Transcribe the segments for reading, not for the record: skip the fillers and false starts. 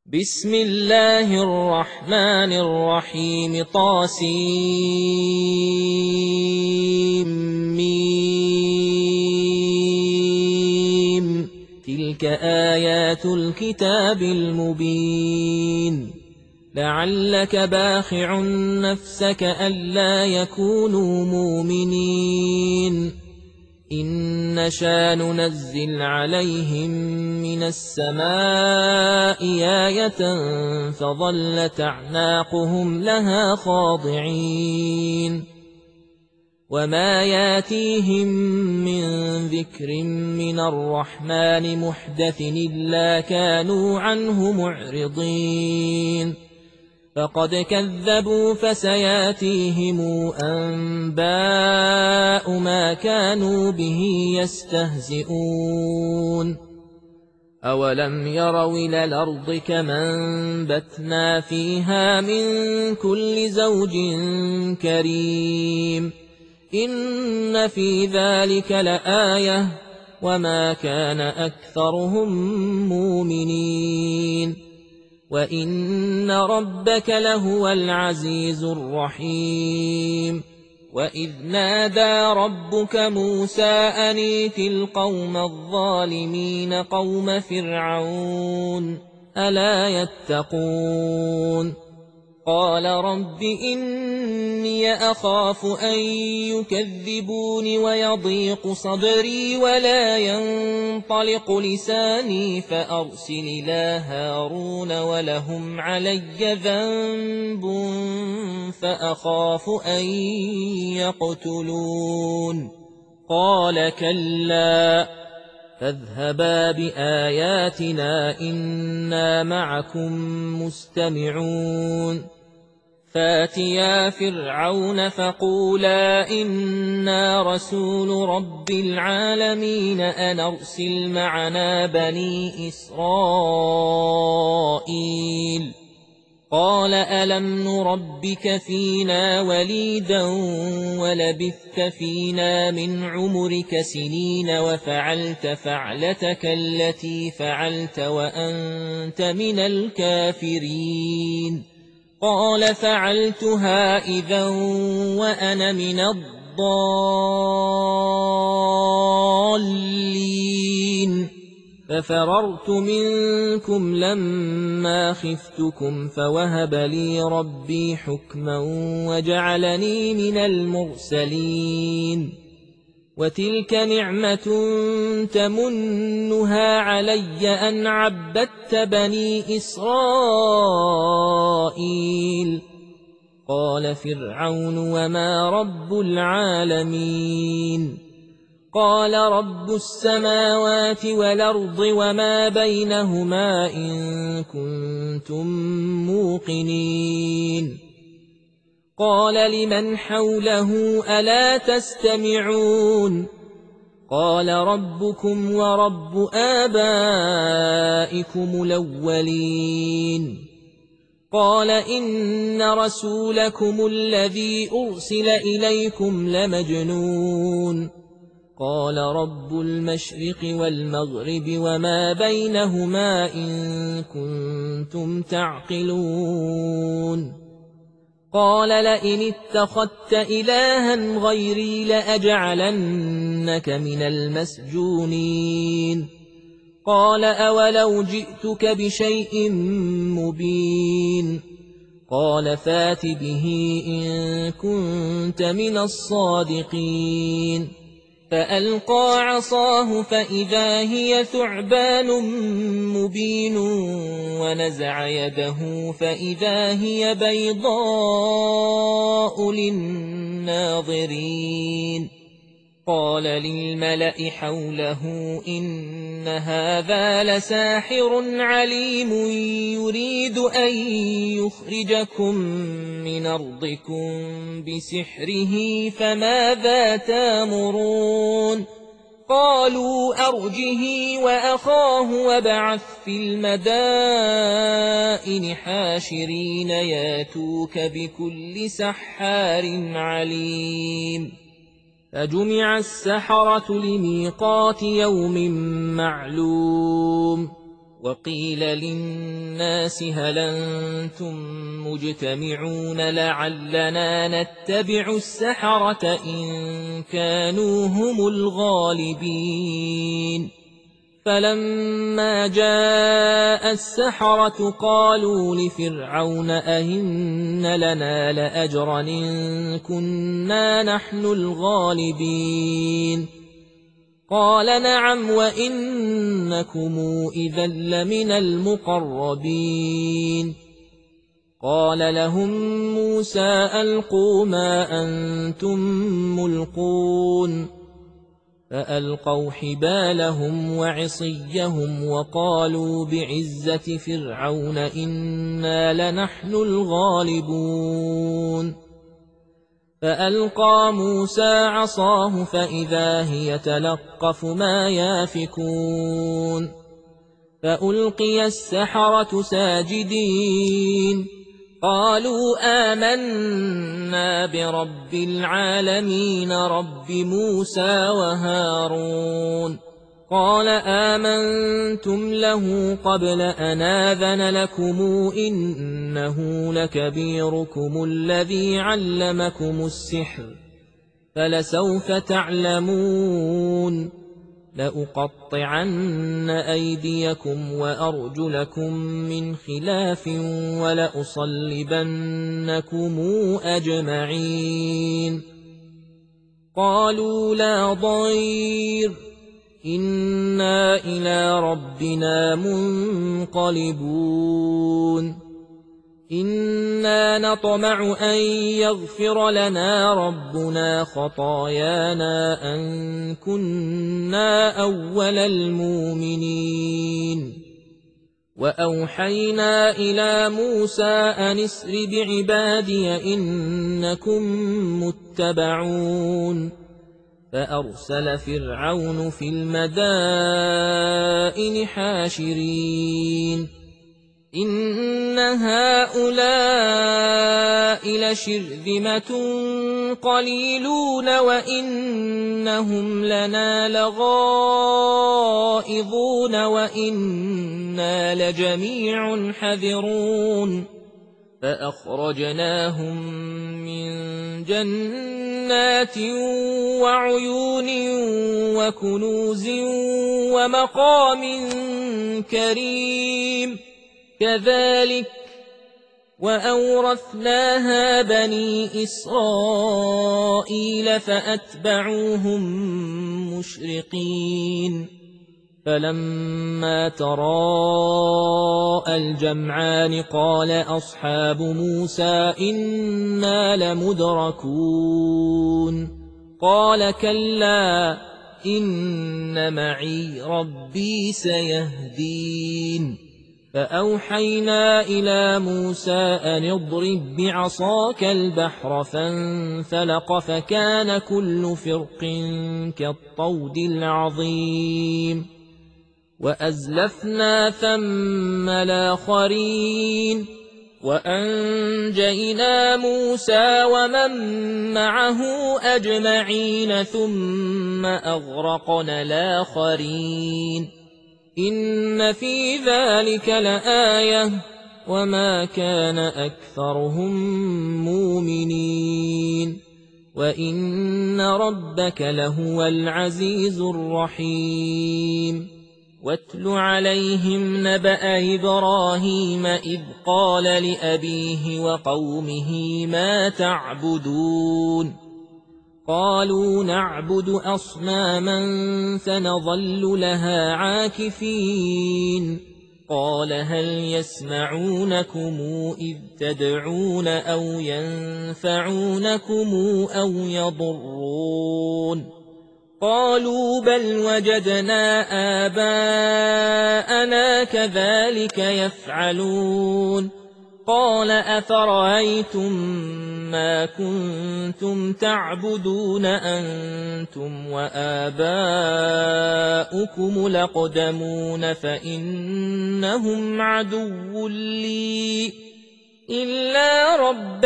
بسم الله الرحمن الرحيم طاسيم تلك آيات الكتاب المبين لعلك باخع نفسك ألا يكونوا مؤمنين إن نشأ ننزل عليهم من السماء آية فظلت أعناقهم لها خاضعين وما ياتيهم من ذكر من الرحمن محدث إلا كانوا عنه معرضين فقد كذبوا فسياتيهم أنباء ما كانوا به يستهزئون أولم يروا إلى الأرض كما أنبتنا فيها من كل زوج كريم إن في ذلك لآية وما كان أكثرهم مؤمنين وإن ربك لهو العزيز الرحيم وإذ نادى ربك موسى أن ائت القوم الظالمين قوم فرعون ألا يتقون قال رب إني أخاف أن يكذبون ويضيق صدري ولا ينطلق لساني فأرسل إلى هارون ولهم علي ذنب فأخاف أن يقتلون قال كلا فاذهبا بآياتنا إنا معكم مستمعون فاتيا فرعون فقولا إنا رسول رب العالمين أن أرسل معنا بني إسرائيل قال ألم نربك فينا وليدا ولبثت فينا من عمرك سنين وفعلت فعلتك التي فعلت وأنت من الكافرين قال فعلتها إذا وأنا من الضالين ففررت منكم لما خفتكم فوهب لي ربي حكما وجعلني من المرسلين وتلك نعمة تمنها علي أن عبدت بني إسرائيل قال فرعون وما رب العالمين قال رب السماوات والأرض وما بينهما إن كنتم موقنين قال لمن حوله ألا تستمعون قال ربكم ورب آبائكم الأولين قال إن رسولكم الذي أرسل إليكم لمجنون قال رب المشرق والمغرب وما بينهما إن كنتم تعقلون قال لئن اتخذت إلها غيري لأجعلنك من المسجونين قال أولو جئتك بشيء مبين قال فات به إن كنت من الصادقين فألقى عصاه فإذا هي ثعبان مبين ونزع يده فإذا هي بيضاء للناظرين قال للملأ حوله إن هذا لساحر عليم يريد أن يخرجكم من أرضكم بسحره فماذا تامرون قالوا أرجه وأخاه وابعث في المدائن حاشرين ياتوك بكل سحار عليم فجمع السحرة لميقات يوم معلوم وقيل للناس هل أنتم مجتمعون لعلنا نتبع السحرة إن كانوا هم الغالبين فلما جاء السحرة قالوا لفرعون أئن لنا لأجرا إن كنا نحن الغالبين قال نعم وإنكم إذا لمن المقربين قال لهم موسى ألقوا ما أنتم ملقون فألقوا حبالهم وعصيهم وقالوا بعزة فرعون إنا لنحن الغالبون فألقى موسى عصاه فإذا هي تلقف ما يافكون فألقي السحرة ساجدين قالوا آمنا برب العالمين رب موسى وهارون قال آمنتم له قبل أن آذن لكم إنه لكبيركم الذي علمكم السحر فلسوف تعلمون لأقطعن أيديكم وأرجلكم من خلاف ولأصلبنكم أجمعين قالوا لا ضير إنا إلى ربنا منقلبون إنا نطمع أن يغفر لنا ربنا خطايانا أن كنا أول المؤمنين وأوحينا إلى موسى أن اسر بعبادي إنكم متبعون فأرسل فرعون في المدائن حاشرين إن هؤلاء لشرذمة قليلون وإنهم لنا لغائظون وإنا لجميع حذرون فأخرجناهم من جنات وعيون وكنوز ومقام كريم كذلك وأورثناها بني إسرائيل فأتبعوهم مشرقين فلما تراءى الجمعان قال أصحاب موسى إنا لمدركون قال كلا إن معي ربي سيهدين فأوحينا إلى موسى أن اضرب بعصاك البحر فانفلق فكان كل فرق كالطود العظيم وأزلفنا ثم الآخرين وأنجينا موسى ومن معه أجمعين ثم أغرقنا الآخرين إن في ذلك لآية وما كان أكثرهم مؤمنين وإن ربك لهو العزيز الرحيم واتل عليهم نبأ إبراهيم إذ قال لأبيه وقومه ما تعبدون قالوا نعبد أصناما فنظل لها عاكفين قال هل يسمعونكم إذ تدعون أو ينفعونكم أو يضرون قالوا بل وجدنا آباءنا كذلك يفعلون قال أفرأيتم ما كنتم تعبدون أنتم وآباؤكم الأقدمون فإنهم عدو لي إلا رب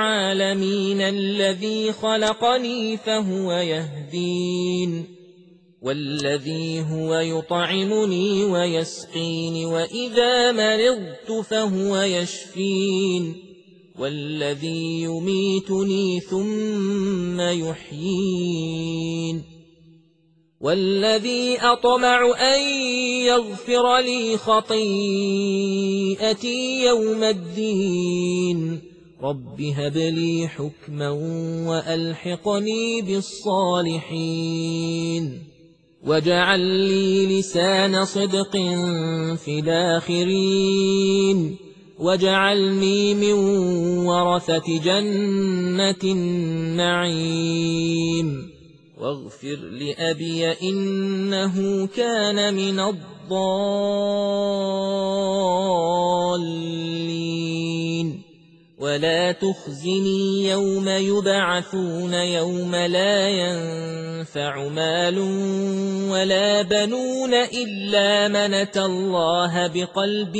العالمين الذي خلقني فهو يهدين والذي هو يطعمني ويسقين وإذا مرضت فهو يشفين والذي يميتني ثم يحيين والذي أطمع أن يغفر لي خطيئتي يوم الدين رب هب لي حكما وألحقني بالصالحين واجعل لي لسان صدق في الآخرين واجعلني من ورثة جنة النعيم واغفر لأبي إنه كان من الضالين ولا تخزني يوم يبعثون يوم لا ينفع مال ولا بنون إلا من أتى الله بقلب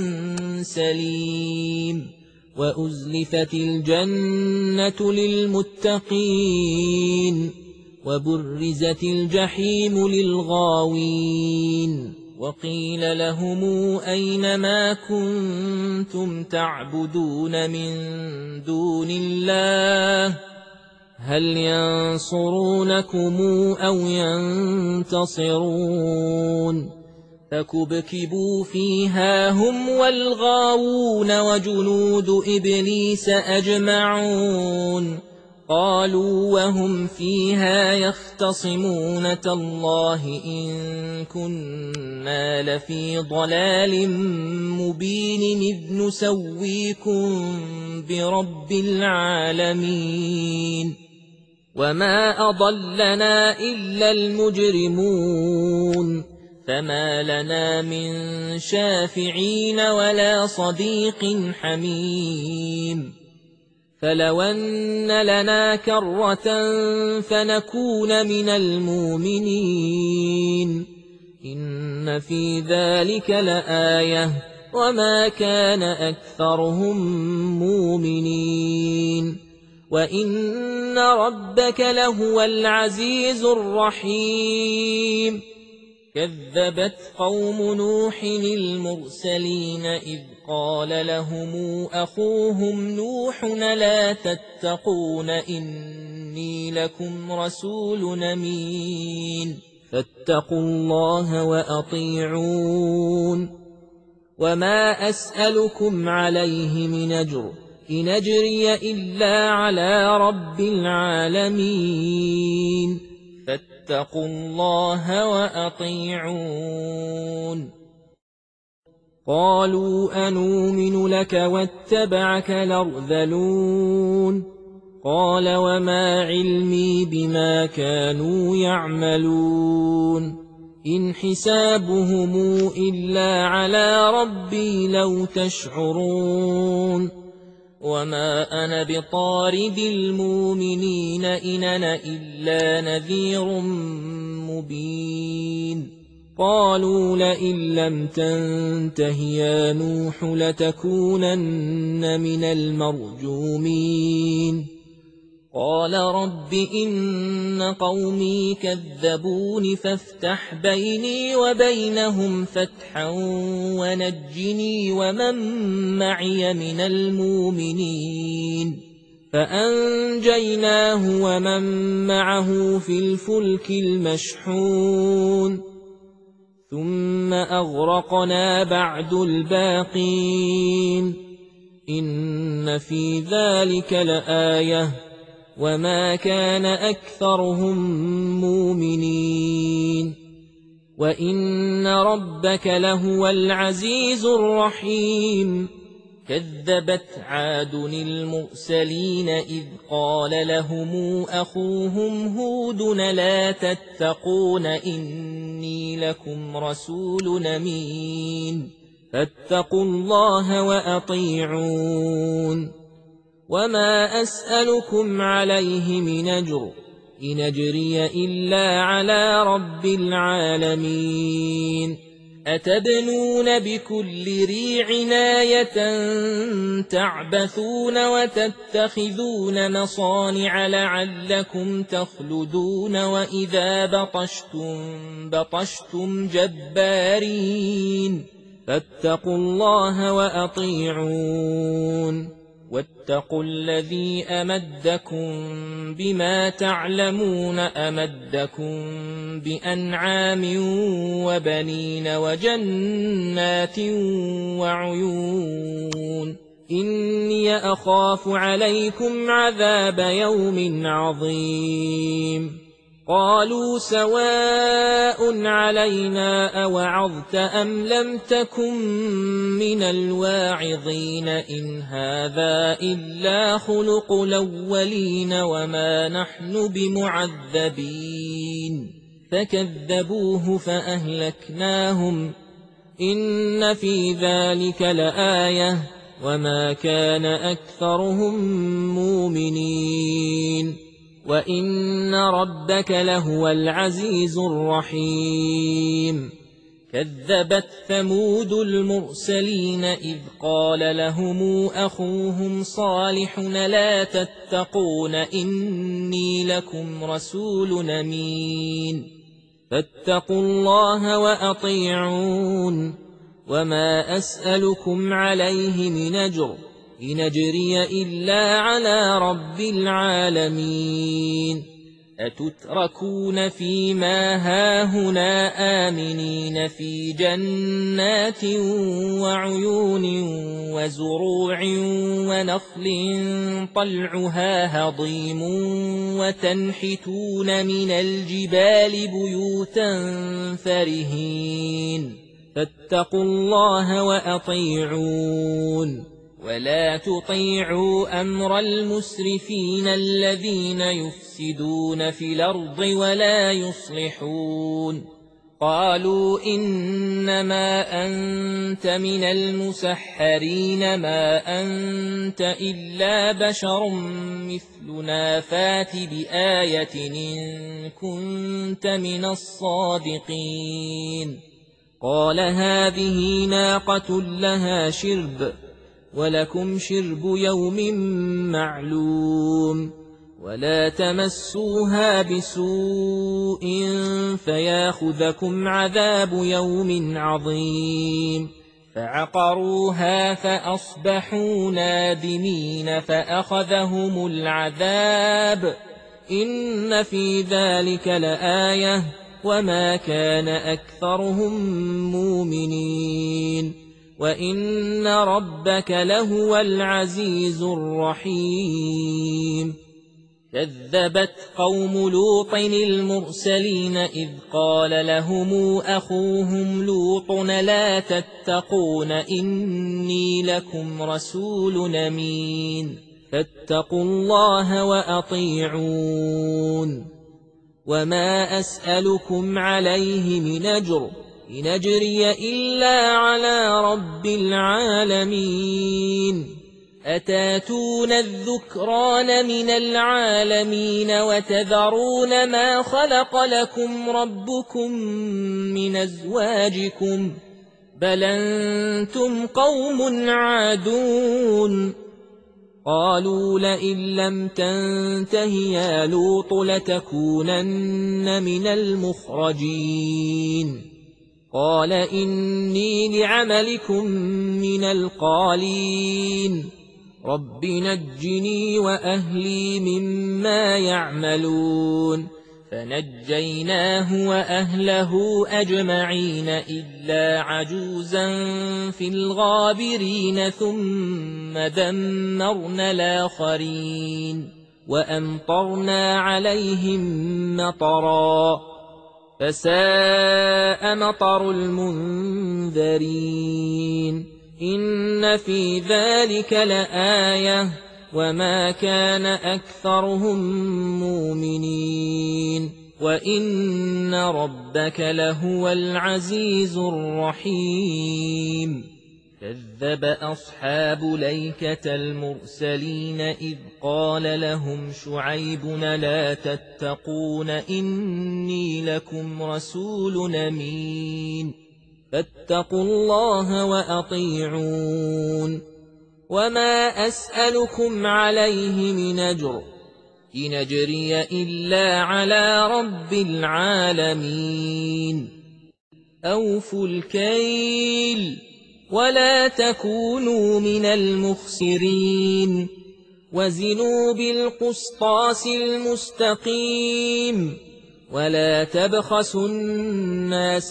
سليم وأزلفت الجنة للمتقين وبرزت الجحيم للغاوين وقيل لهم أين ما كنتم تعبدون من دون الله هل ينصرونكم أو ينتصرون فكبكبوا فيها هم والغاوون وجنود إبليس أجمعون قالوا وهم فيها يختصمون تالله إن كنا لفي ضلال مبين إذ نسويكم برب العالمين وما أضلنا إلا المجرمون فما لنا من شافعين ولا صديق حميم فلو أن لنا كرة فنكون من المؤمنين إن في ذلك لآية وما كان أكثرهم مؤمنين وإن ربك لهو العزيز الرحيم كذبت قوم نوح المرسلين إذ قال لهم أخوهم نوح لا تتقون إني لكم رسول أمين فاتقوا الله وأطيعون وما أسألكم عليه من أجر إن أجري إلا على رب العالمين فاتقوا الله وأطيعون قالوا أنؤمن لك واتبعك الأرذلون قال وما علمي بما كانوا يعملون إن حسابهم إلا على ربي لو تشعرون وما أنا بطارد المؤمنين إن أنا إلا نذير مبين قالوا لئن لم تنته يا نوح لتكونن من المرجومين قال رب إن قومي كذبون فافتح بيني وبينهم فتحا ونجني ومن معي من المؤمنين فأنجيناه ومن معه في الفلك المشحون ثم أغرقنا بعد الباقين إن في ذلك لآية وما كان أكثرهم مؤمنين وإن ربك لهو العزيز الرحيم كذبت عاد المرسلين إذ قال لهم أخوهم هود لا تتقون إني لكم رسول أمين فاتقوا الله وأطيعون وما أسألكم عليه من أجر إن أجري إلا على رب العالمين أتبنون بكل ريع آية تعبثون وتتخذون مصانع لعلكم تخلدون وإذا بطشتم جبارين فاتقوا الله وأطيعون واتقوا الذي أمدكم بما تعلمون أمدكم بأنعام وبنين وجنات وعيون إني أخاف عليكم عذاب يوم عظيم قالوا سواء علينا أوعظت أم لم تكن من الواعظين إن هذا إلا خلق الأولين وما نحن بمعذبين فكذبوه فأهلكناهم إن في ذلك لآية وما كان أكثرهم مؤمنين وإن ربك لهو العزيز الرحيم كذبت ثمود المرسلين إذ قال لهم أخوهم صالح لا تتقون إني لكم رسول أمين فاتقوا الله وأطيعون وما أسألكم عليه من أجر إن أجري إلا على رب العالمين أتتركون فيما هاهنا آمنين في جنات وعيون وزروع ونخل طلعها هضيم وتنحتون من الجبال بيوتا فرهين فاتقوا الله وأطيعون ولا تطيعوا أمر المسرفين الذين يفسدون في الأرض ولا يصلحون قالوا إنما أنت من المسحرين ما أنت إلا بشر مثلنا فات بآية إن كنت من الصادقين قال هذه ناقة لها شرب ولكم شرب يوم معلوم ولا تمسوها بسوء فياخذكم عذاب يوم عظيم فعقروها فأصبحوا نادمين فأخذهم العذاب إن في ذلك لآية وما كان أكثرهم مؤمنين وإن ربك لهو العزيز الرحيم كذبت قوم لوط المرسلين إذ قال لهم أخوهم لوط لا تتقون إني لكم رسول أمين فاتقوا الله وأطيعون وما أسألكم عليه من أجر إن أجري إلا على رب العالمين أتاتون الذكران من العالمين وتذرون ما خلق لكم ربكم من أزواجكم بل أنتم قوم عادون قالوا لئن لم تنته يا لوط لتكونن من المخرجين قال إني لعملكم من القالين رب نجني وأهلي مما يعملون فنجيناه وأهله أجمعين إلا عجوزا في الغابرين ثم دمرنا الآخرين وأمطرنا عليهم مطرا فساء مطر المنذرين إن في ذلك لآية وما كان أكثرهم مؤمنين وإن ربك لهو العزيز الرحيم كذب أصحاب ليكة المرسلين إذ قال لهم شعيب لا تتقون إني لكم رسول أمين فاتقوا الله وأطيعون وما أسألكم عليه من أجر إن أجري إلا على رب العالمين أوفوا الكيل ولا تكونوا من المخسرين وزنوا بالقسطاس المستقيم ولا تبخسوا الناس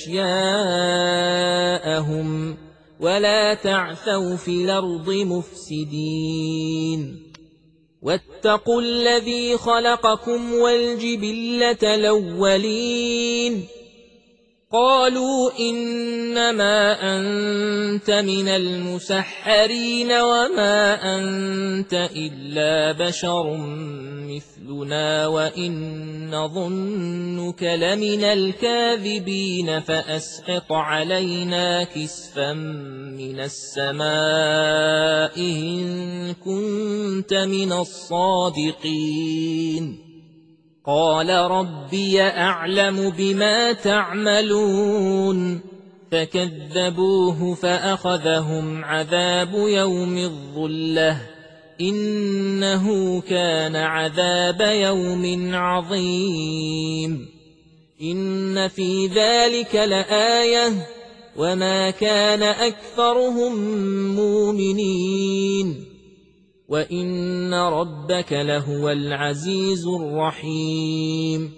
أشياءهم ولا تعثوا في الأرض مفسدين واتقوا الذي خلقكم والجبلة الأولين قالوا إنما أنت من المسحرين وما أنت إلا بشر مثلنا وإن نظنك لمن الكاذبين فأسقط علينا كسفا من السماء إن كنت من الصادقين قال ربي أعلم بما تعملون فكذبوه فأخذهم عذاب يوم الظلة إنه كان عذاب يوم عظيم إن في ذلك لآية وما كان أكثرهم مؤمنين وإن ربك لهو العزيز الرحيم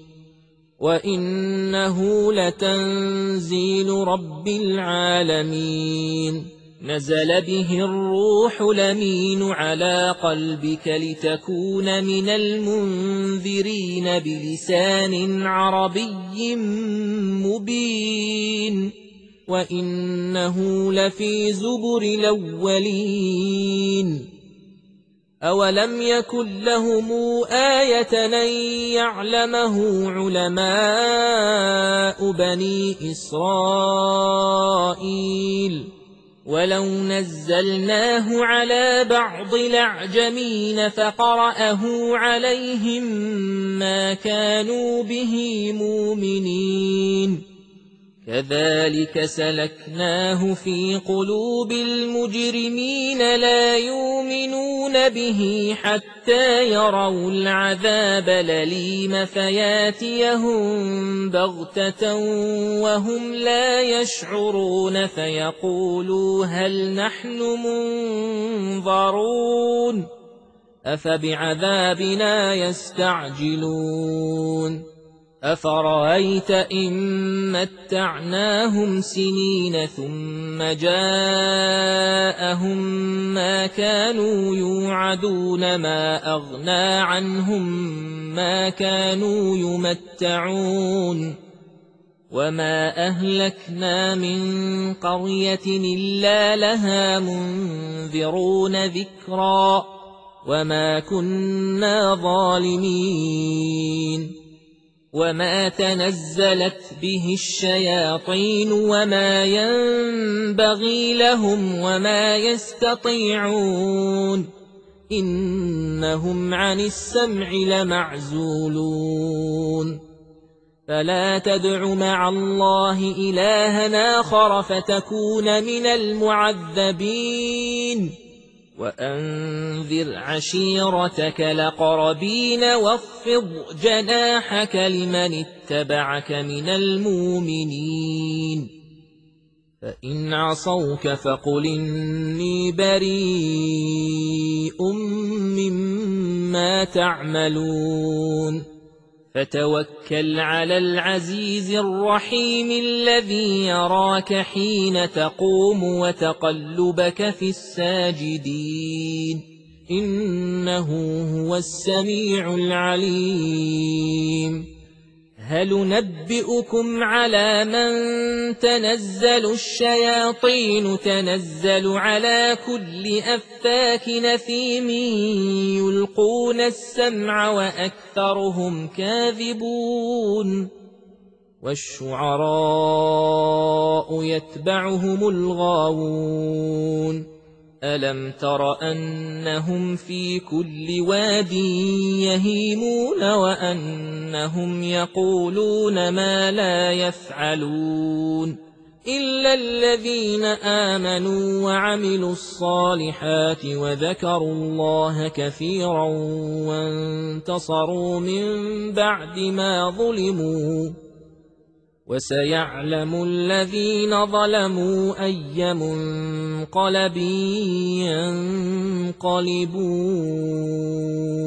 وإنه لتنزيل رب العالمين نزل به الروح الأمين على قلبك لتكون من المنذرين بلسان عربي مبين وإنه لفي زبر الأولين أولم يكن لهم آية أن يعلمه علماء بني إسرائيل ولو نزلناه على بعض الأعجمين فقرأه عليهم ما كانوا به مؤمنين كذلك سلكناه في قلوب المجرمين لا يؤمنون به حتى يروا العذاب الأليم فياتيهم بغتة وهم لا يشعرون فيقولوا هل نحن منظرون أفبعذابنا يستعجلون أفرأيت إن متعناهم سنين ثم جاءهم ما كانوا يوعدون ما أغنى عنهم ما كانوا يمتعون وما أهلكنا من قرية إلا لها منذرون ذكرا وما كنا ظالمين وما تنزلت به الشياطين وما ينبغي لهم وما يستطيعون إنهم عن السمع لمعزولون فلا تدع مع الله إلها آخر فتكون من المعذبين وأنذر عشيرتك الأقربين واخفض جناحك لمن اتبعك من المؤمنين فإن عصوك فقل إني بريء مما تعملون فتوكل على العزيز الرحيم الذي يراك حين تقوم وتقلبك في الساجدين إنه هو السميع العليم هل ننبئكم على من تنزل الشياطين تنزل على كل أفاك نثيم يلقون السمع وأكثرهم كاذبون والشعراء يتبعهم الغاوون ألم تر أنهم في كل واد يهيمون وأنهم يقولون ما لا يفعلون إلا الذين آمنوا وعملوا الصالحات وذكروا الله كثيرا وانتصروا من بعد ما ظلموا وسيعلم الذين ظلموا أي منقلب ينقلبون